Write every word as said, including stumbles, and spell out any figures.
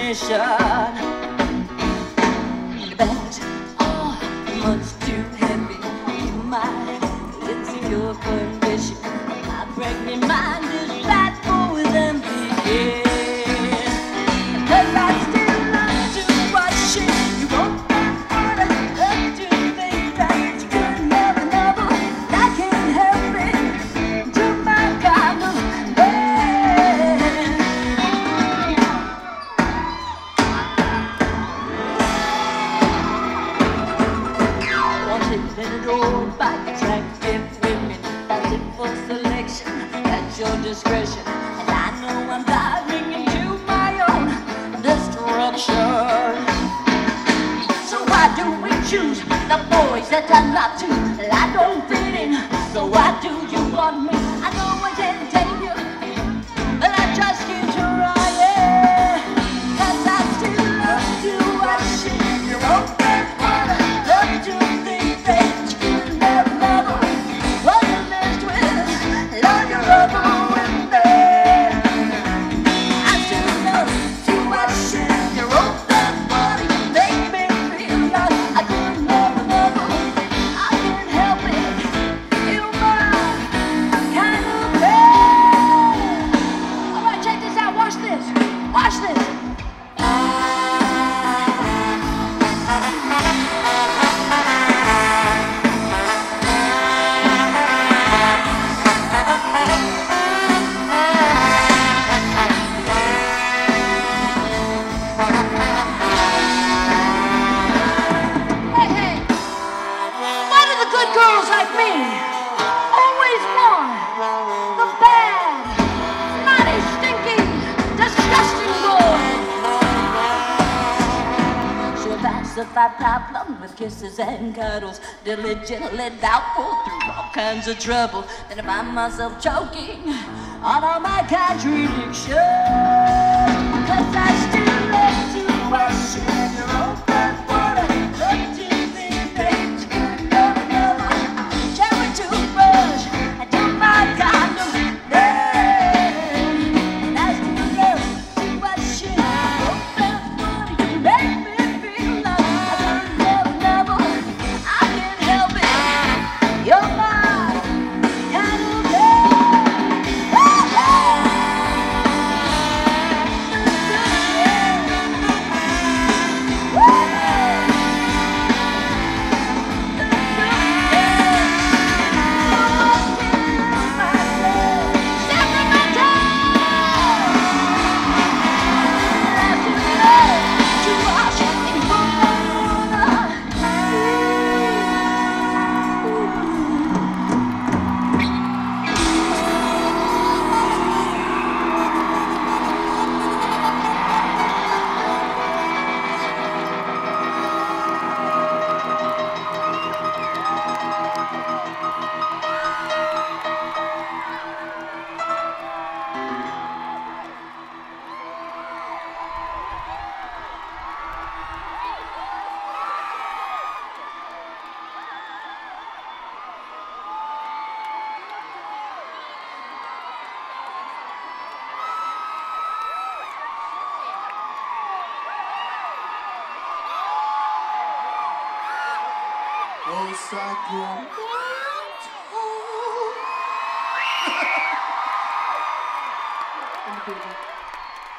mission. The bags are much too heavy for my insecure condition. My pregnant mind is flat for them begin. Cause I still love to watch it. You won't want to love to think that you could never know. I can't help it. To my kind of man. Wanted and adored by attractive women. That's it for selection. That's your discretion. And I know I'm diving into my own destruction. So why do we choose the boys that are not to? I don't fit in. So why do you want me? I know I can't take you, but I just keep trying. Cause I still love to watch it. You're open water. Love to think that you never know what you messed with. Love your rubber with me. I still love to watch it. You're open water. You make me feel like I could never know. I can't help it. You're my kind of man. Alright, check this out. Watch this. Watch this. Hey, hey. Why do the good girls like me always want the bad, naughty, stinky, disgusting boys? Sure, that's the five problem with kisses and cuddles. Diligently doubtful through all kinds of trouble. Then I find myself choking on all my contradictions. Cause I still love to wash in your open water. Love to think that you could never know. Cherry toothbrush, I do my kind of man. And I still love to wash in your open water. You make me feel like I could never, never. I can't help it. You're my kind of man. Oh, Sacramento.